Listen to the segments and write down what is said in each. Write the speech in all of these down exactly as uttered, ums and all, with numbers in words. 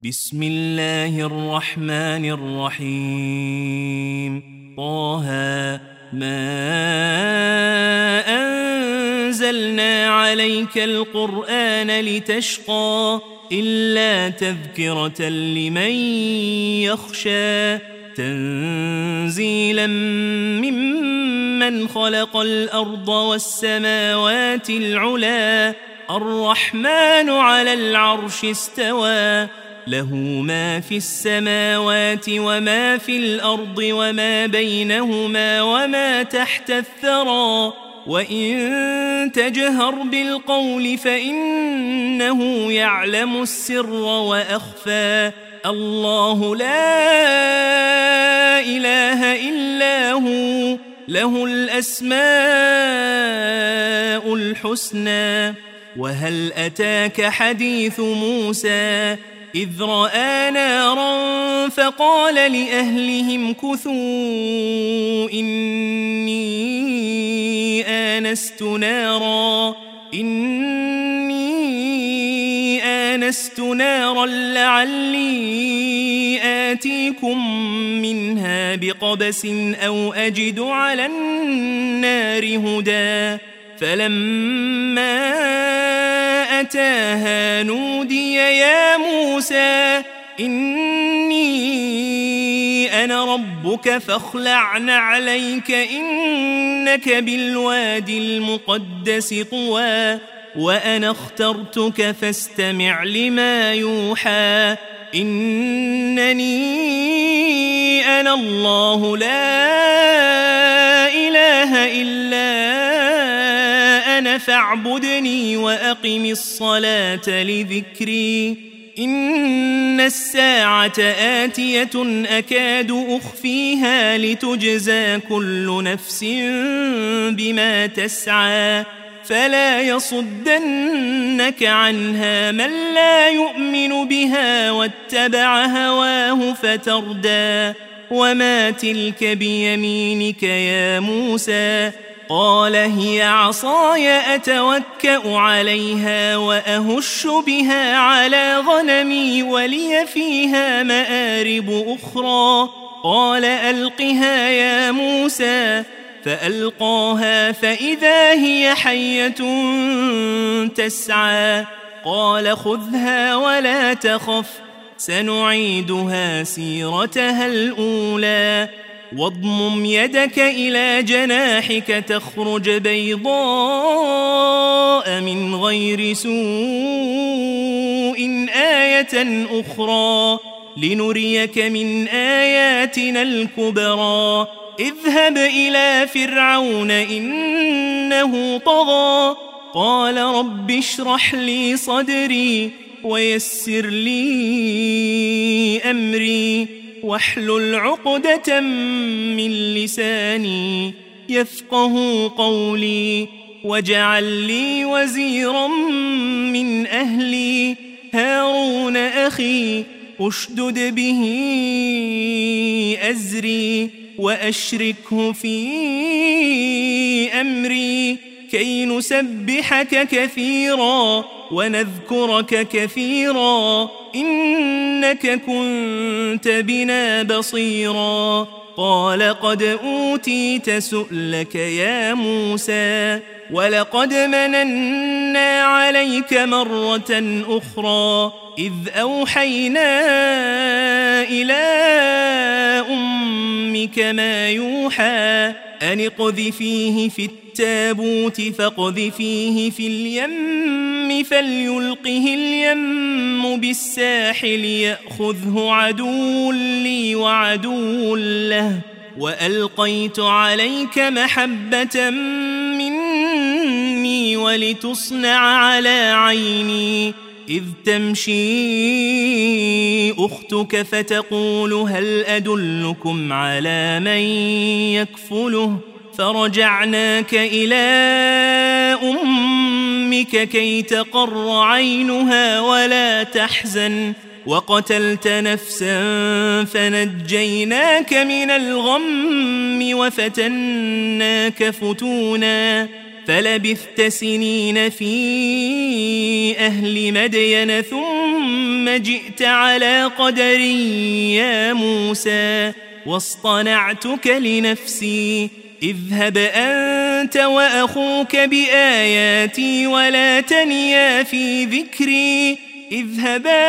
بسم الله الرحمن الرحيم طه ما أنزلنا عليك القرآن لتشقى إلا تذكرة لمن يخشى تنزيلا ممن خلق الأرض والسماوات العلا الرحمن على العرش استوى له ما في السماوات وما في الأرض وما بينهما وما تحت الثرى وإن تجهر بالقول فإنه يعلم السر وأخفى الله لا إله إلا هو له الأسماء الحسنى وهل أتاك حديث موسى إذ رأى نارا فقال لأهلهم كثوا إني آنست نارا إني آنست نارا لعلي آتيكم منها بقبس أو أجد على النار هدى فلما أتاها نودي يا موسى إني أنا ربك فاخلع نعليك إنك بالوادي المقدس طوى وأنا اخترتك فاستمع لما يوحى إنني أنا الله لا إله إلا أنا فاعبدني وأقم الصلاة لذكري إن الساعة آتية أكاد أخفيها لتجزى كل نفس بما تسعى فلا يصدنك عنها من لا يؤمن بها واتبع هواه فتردى وما تلك بيمينك يا موسى قال هي عصاي أتوكأ عليها وأهش بها على غنمي ولي فيها مآرب أخرى قال ألقها يا موسى فألقاها فإذا هي حية تسعى قال خذها ولا تخف سنعيدها سيرتها الأولى واضمم يدك إلى جناحك تخرج بيضاء من غير سوء آية أخرى لنريك من آياتنا الكبرى اذهب إلى فرعون إنه طغى قال رب اشرح لي صدري ويسر لي أمري واحلل عقدة من لساني يفقه قولي واجعل لي وزيرا من أهلي هارون أخي أشدد به أزري وأشركه في أمري كي نسبحك كثيرا ونذكرك كثيرا إنك كنت بنا بصيرا قال قد أوتيت سؤلك يا موسى ولقد مننا عليك مرة أخرى إذ أوحينا إلى أمك ما يوحى أن اقذفيه في التابوت فاقذفيه في اليم فليلقه اليم بالساحل يأخذه عدو لي وعدو له وألقيت عليك محبة مني ولتصنع على عيني إذ تمشي أختك فتقول هل أدلكم على من يكفله فرجعناك إلى أمك كي تقر عينها ولا تحزن وقتلت نفسا فنجيناك من الغم وفتناك فتونا فلبثت سنين في أهل مدين ثم جئت على قدر يا موسى واصطنعتك لنفسي اذهب أنت وأخوك بآياتي ولا تنيا في ذكري اذهبا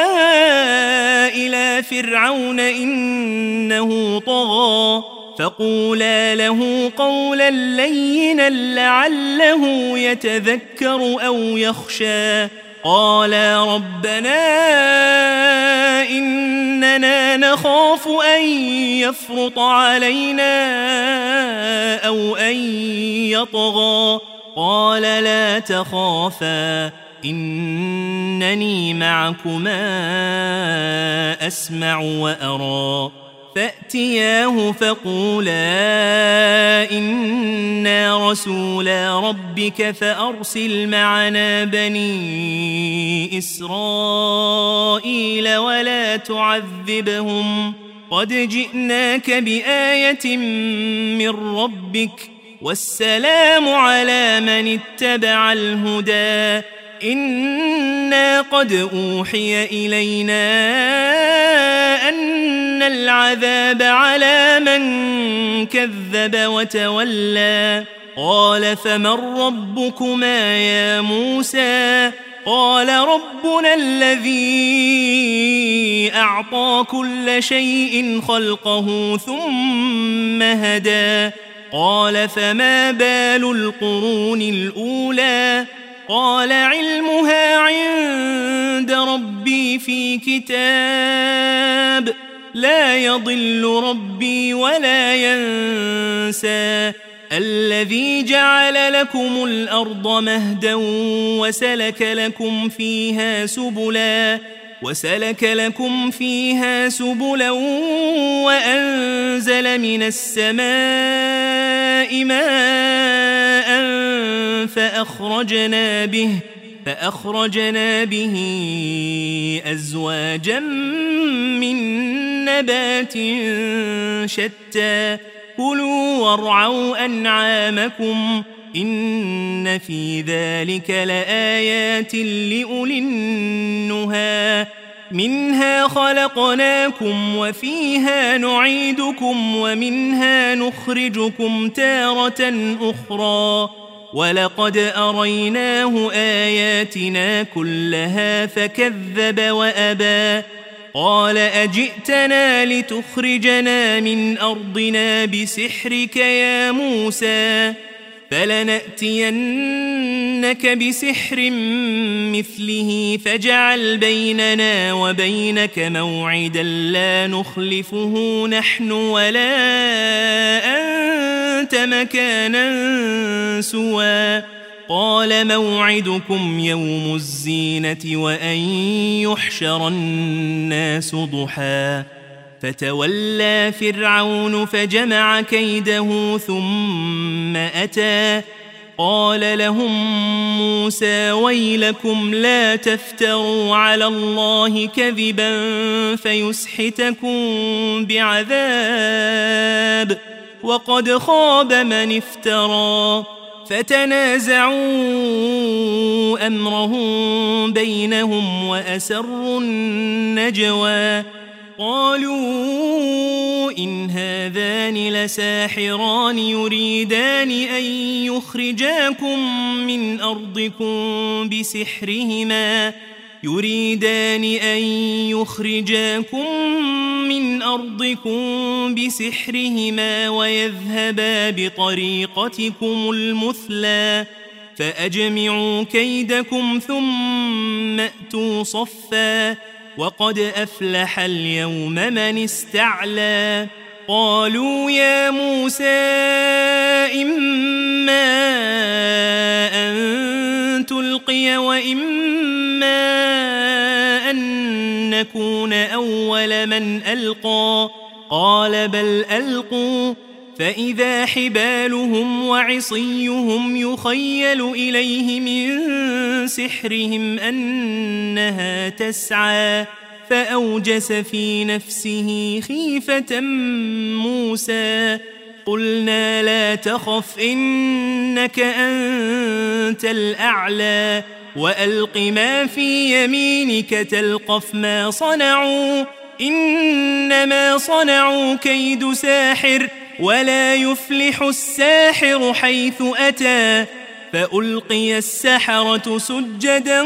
إلى فرعون إنه طغى فقولا له قولا لينا لعله يتذكر أو يخشى قالا ربنا إننا نخاف أن يفرط علينا أو أن يطغى قال لا تخافا إنني معكما أسمع وأرى فأتياه فقولا إنا رسولا ربك فأرسل معنا بني إسرائيل ولا تعذبهم قد جئناك بآية من ربك والسلام على من اتبع الهدى إنا قد أوحي إلينا أن العذاب على من كذب وتولى قال فمن ربكما يا موسى قال ربنا الذي أعطى كل شيء خلقه ثم هدى قال فما بال القرون الأولى قال علمها عند ربي في كتاب لا يضل ربي ولا ينسى الذي جعل لكم الأرض مهدا وسلك لكم فيها سبلا وسلك لكم فيها سبلا وأنزل من السماء ماء فأخرجنا به فأخرجنا به أزواجا من نبات شتى كلوا وارعوا أنعامكم إن في ذلك لآيات لأولي النهى منها خلقناكم وفيها نعيدكم ومنها نخرجكم تارة أخرى ولقد أريناه آياتنا كلها فكذب وأبى قال أجئتنا لتخرجنا من أرضنا بسحرك يا موسى فلنأتينك بسحر مثله فاجعل بيننا وبينك موعدا لا نخلفه نحن ولا أنت مكانا سوى قال موعدكم يوم الزينة وأن يحشر الناس ضحى فتولى فرعون فجمع كيده ثم أتى قال لهم موسى ويلكم لا تفتروا على الله كذبا فيسحتكم بعذاب وقد خاب من افترى فتنازعوا أمرهم بينهم وأسروا النجوى قالوا إن هذان لساحران يريدان أن يخرجاكم من أرضكم بسحرهما يريدان أن يخرجاكم من أرضكم بسحرهما ويذهبا بطريقتكم المثلى فأجمعوا كيدكم ثم أتوا صفا وقد أفلح اليوم من استعلى قالوا يا موسى إما أن تلقي وإما أن نكون أول من ألقى قال بل ألقوا فإذا حبالهم وعصيهم يخيل إليه من سحرهم أنها تسعى فأوجس في نفسه خيفة موسى قلنا لا تخف إنك أنت الأعلى وألق ما في يمينك تلقف ما صنعوا إنما صنعوا كيد ساحر ولا يفلح الساحر حيث أتى فألقي السحرة سجدا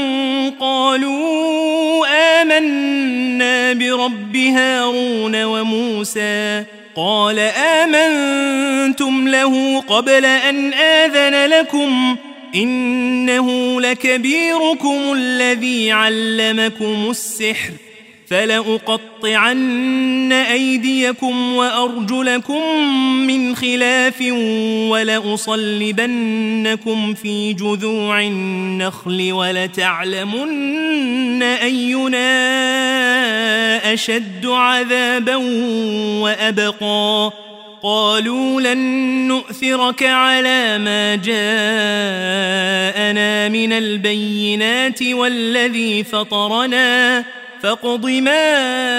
قالوا آمنا برب هارون وموسى قال آمنتم له قبل أن آذن لكم إنه لكبيركم الذي علمكم السحر فلأقطعن أيديكم وأرجلكم من خلاف ولأصلبنكم في جذوع النخل ولتعلمن أينا أشد عذابا وأبقى قالوا لن نؤثرك على ما جاءنا من البينات والذي فطرنا فاقض ما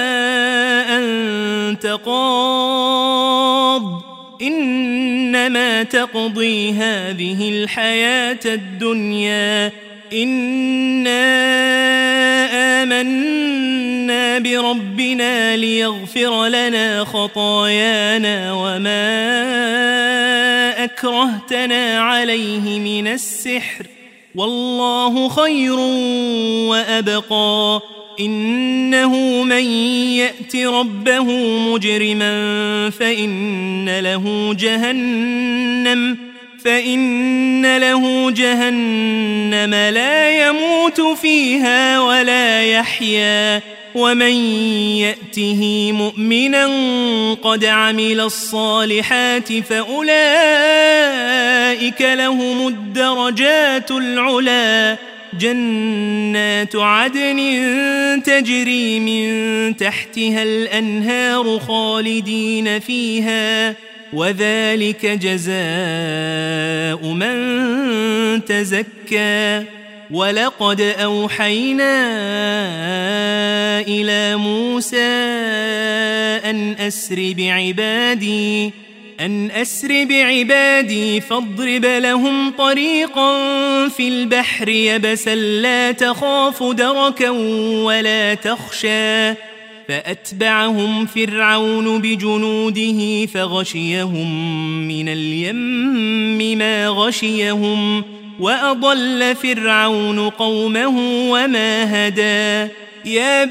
أنت قاض إنما تقضي هذه الحياة الدنيا إنا آمنا بربنا ليغفر لنا خطايانا وما أكرهتنا عليه من السحر والله خير وأبقى إنه من يأت ربه مجرما فإن له جهنم فإن له جهنم لا يموت فيها ولا يحيا ومن يأته مؤمنا قد عمل الصالحات فأولئك لهم الدرجات العلى جنات عدن تجري من تحتها الأنهار خالدين فيها وذلك جزاء من تزكى ولقد أوحينا إلى موسى أن أسر بعبادي أن أسر بعبادي فاضرب لهم طريقا في البحر يبسا لا تخاف دركا ولا تخشى فأتبعهم فرعون بجنوده فغشيهم من اليم ما غشيهم وأضل فرعون قومه وما هدى يا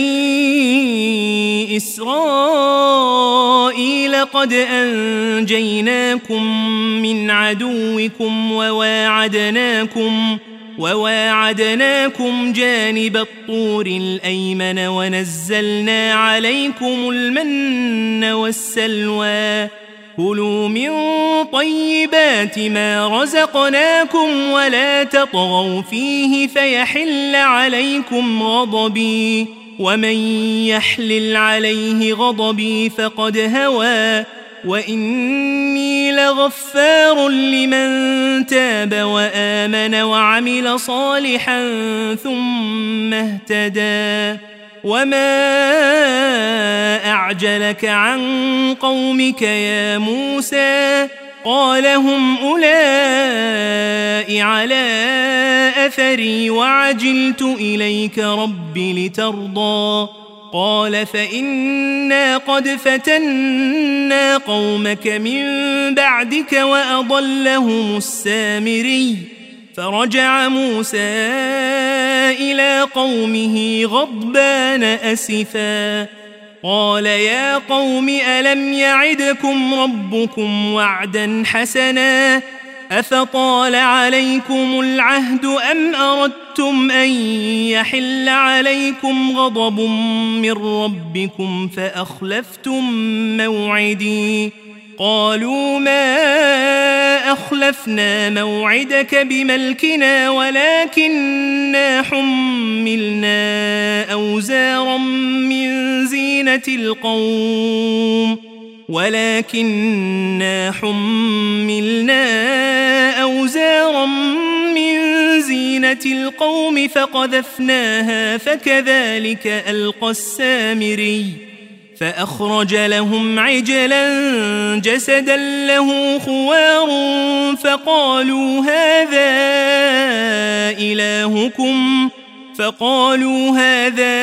بني إسرائيل قد أنجيناكم من عدوكم وواعدناكم وواعدناكم جانب الطور الأيمن ونزلنا عليكم المن والسلوى كلوا من طيبات ما رزقناكم ولا تطغوا فيه فيحل عليكم غضبي ومن يحلل عليه غضبي فقد هوى وإني لغفار لمن تاب وآمن وعمل صالحا ثم اهتدى وما أعجلك عن قومك يا موسى قال هم أولئك على أثري وعجلت إليك رب لترضى قال فإنا قد فتنا قومك من بعدك وأضلهم السامري فرجع موسى إلى قومه غضبان أسفا قال يا قوم ألم يعدكم ربكم وعدا حسنا أفطال عليكم العهد أم أردتم أن يحل عليكم غضب من ربكم فأخلفتم موعدي قالوا ما أخلفنا موعدك بملكنا ولكننا حملنا أوزارا من زينة القوم ولكننا حملنا أوزارا من زينة القوم فقذفناها فكذلك ألقى السامري فأخرج لهم عجلا جسدا له خوار فقالوا هذا إلهكم فقالوا هذا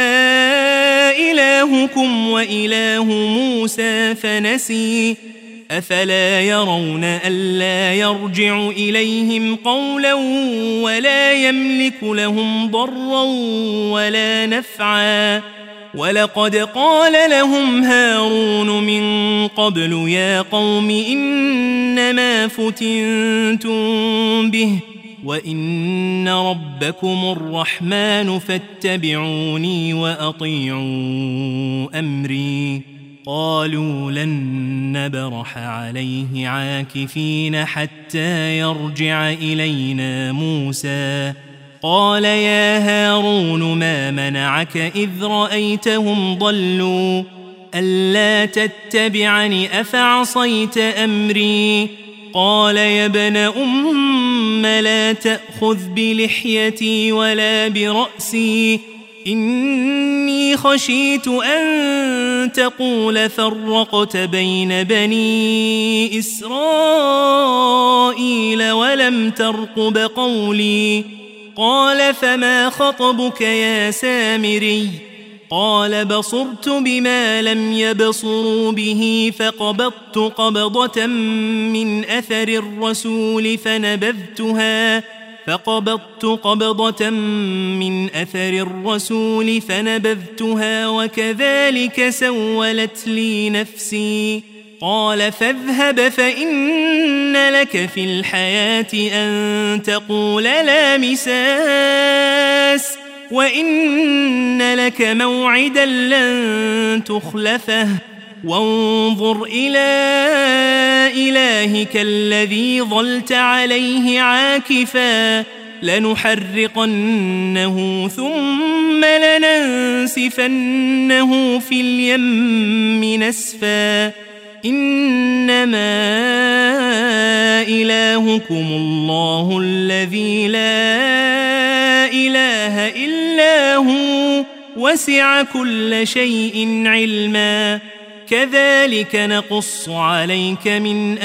إلهكم وإله موسى فنسي أفلا يرون ألا يرجع إليهم قولا ولا يملك لهم ضرا ولا نفعا ولقد قال لهم هارون من قبل يا قوم إنما فتنتم به وإن ربكم الرحمن فاتبعوني وأطيعوا أمري قالوا لن نبرح عليه عاكفين حتى يرجع إلينا موسى قال يا هارون ما منعك إذ رأيتهم ضلوا ألا تتبعني أفعصيت أمري قال يا ابن أم لا تأخذ بلحيتي ولا برأسي إني خشيت أن تقول فرقت بين بني إسرائيل ولم ترقب قولي قال فما خطبك يا سامري قال بصرت بما لم يبصروا به فقبضت قبضة من أثر الرسول فنبذتها فقبضت قبضة من أثر الرسول فنبذتها وكذلك سولت لي نفسي قال فاذهب فإن لك في الحياة أن تقول لا مساس وإن لك موعدا لن تخلفه وانظر إلى إلهك الذي ظلت عليه عاكفا لنحرقنه ثم لننسفنه في اليم نسفا إنما إلهكم الله الذي لا إله إلا هو وسع كل شيء علما كذلك نقص عليك من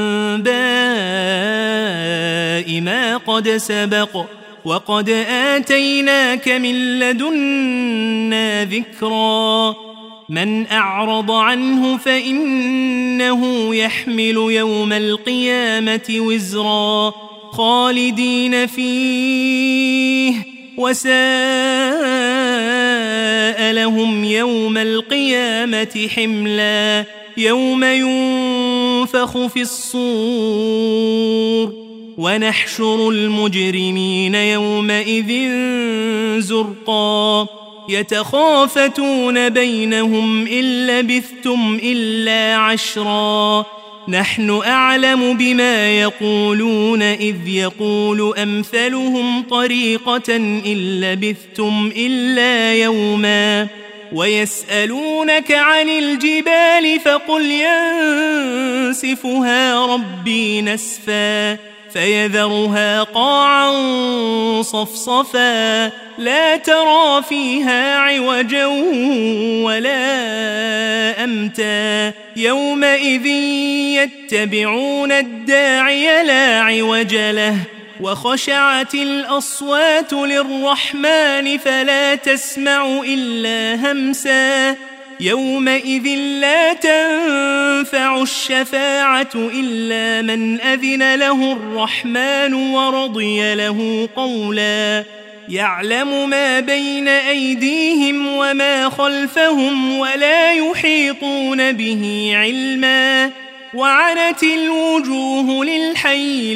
أنباء ما قد سبق وقد آتيناك من لدنا ذكرا من أعرض عنه فإنه يحمل يوم القيامة وزرا خالدين فيه وساء لهم يوم القيامة حملا يوم ينفخ في الصور ونحشر المجرمين يومئذ زرقا يتخافتون بينهم إن لبثتم إلا عشرا نحن أعلم بما يقولون إذ يقول أمثلهم طريقة إن لبثتم إلا يوما ويسألونك عن الجبال فقل ينسفها ربي نسفا فيذرها قاعا صفصفا لا ترى فيها عوجا ولا أمتا يومئذ يتبعون الداعي لا عوج له وخشعت الأصوات للرحمن فلا تسمع إلا همسا يومئذ لا تنفع الشفاعة إلا من أذن له الرحمن ورضي له قولا يعلم ما بين أيديهم وما خلفهم ولا يحيطون به علما وعنت الوجوه للحي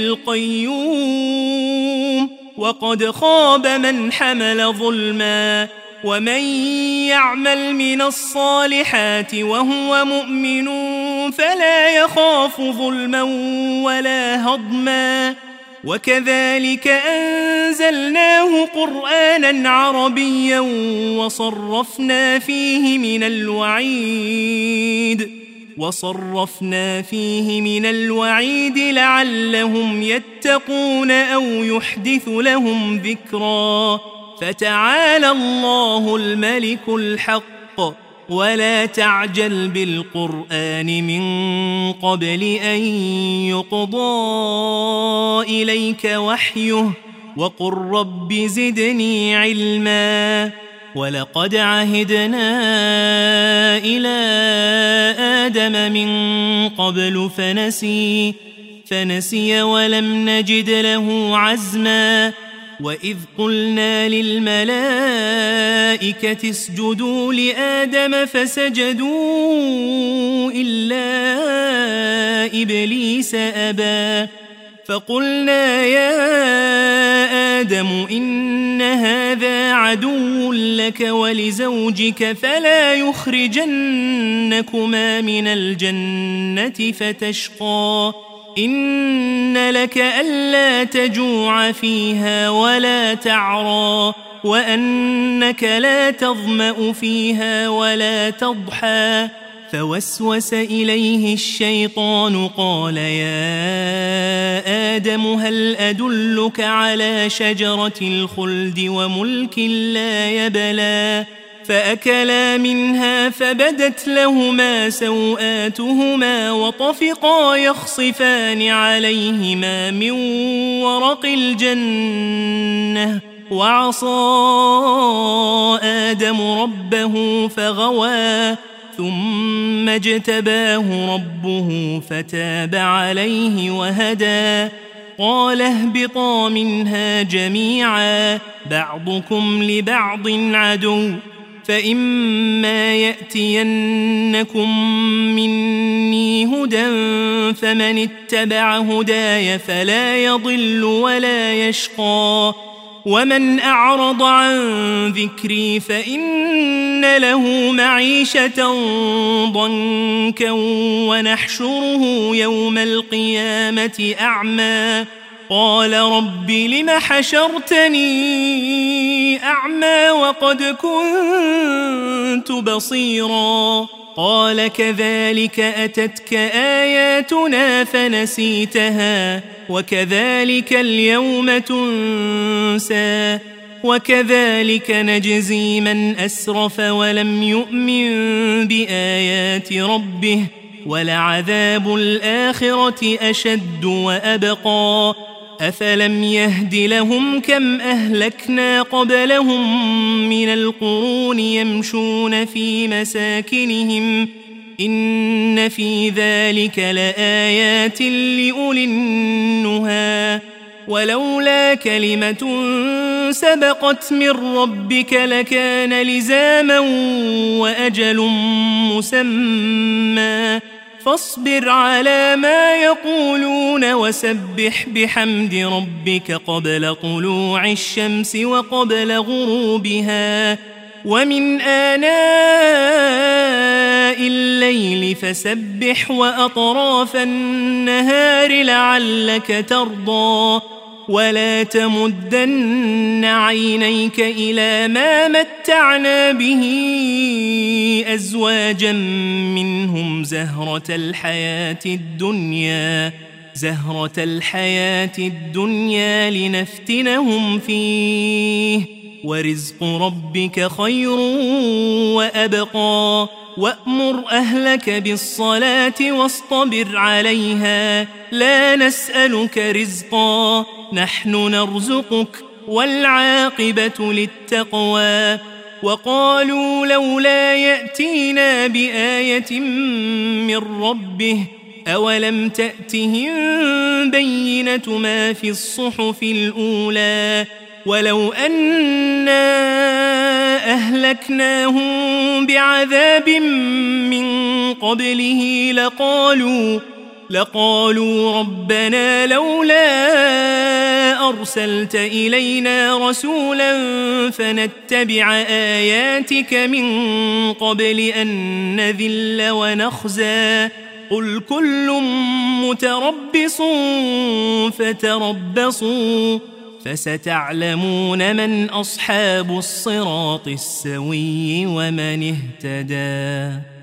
القيوم وقد خاب من حمل ظلما ومن يعمل من الصالحات وهو مؤمن فلا يخاف ظلما ولا هضما وكذلك أنزلناه قرآنا عربيا وصرفنا فيه من الوعيد وصرفنا فيه من الوعيد لعلهم يتقون أو يحدث لهم ذكرا فتعالى الله الملك الحق ولا تعجل بالقرآن من قبل أن يقضى إليك وحيه وقل رب زدني علما ولقد عهدنا إلى آدم من قبل فنسي فنسي ولم نجد له عزما وإذ قلنا للملائكة اسجدوا لآدم فسجدوا إلا إبليس أبى فقلنا يا آدم إن هذا عدو لك ولزوجك فلا يخرجنكما من الجنة فتشقى إن لك ألا تجوع فيها ولا تعرى وأنك لا تظمأ فيها ولا تضحى فوسوس إليه الشيطان قال يا آدم هل أدلك على شجرة الخلد وملك لا يبلى فأكلا منها فبدت لهما سوآتهما وطفقا يخصفان عليهما من ورق الجنة وعصى آدم ربه فغوى ثم اجتباه ربه فتاب عليه وهدى قال اهبطا منها جميعا بعضكم لبعض عدو فإما يأتينكم مني هدى فمن اتبع هداي فلا يضل ولا يشقى ومن أعرض عن ذكري فإن له معيشة ضنكا ونحشره يوم القيامة أعمى قال رب لم حشرتني أعمى وقد كنت بصيرا قال كذلك أتتك آياتنا فنسيتها وكذلك اليوم تنسى وكذلك نجزي من أسرف ولم يؤمن بآيات ربه ولعذاب الآخرة أشد وأبقى أفلم يهد لهم كم أهلكنا قبلهم من القرون يمشون في مساكنهم إن في ذلك لآيات لأولي النهى ولولا كلمة سبقت من ربك لكان لزاما وأجل مسمى فاصبر على ما يقولون وسبح بحمد ربك قبل طلوع الشمس وقبل غروبها ومن آناء الليل فسبح وأطراف النهار لعلك ترضى ولا تمدن عينيك إلى ما متعنا به أزواجا منهم زهرة الحياة الدنيا زهرة الحياة الدنيا لنفتنهم فيه ورزق ربك خير وأبقى وأمر أهلك بالصلاة واصطبر عليها لا نسألك رزقا نحن نرزقك والعاقبة للتقوى وقالوا لولا يأتينا بآية من ربه أولم تأتهم بينة ما في الصحف الأولى ولو أنا أهلكناهم بعذاب من قبله لقالوا لقالوا ربنا لولا أرسلت إلينا رسولا فنتبع آياتك من قبل أن نذل ونخزى قل كل متربص فتربصوا فستعلمون من أصحاب الصراط السوي ومن اهتدى.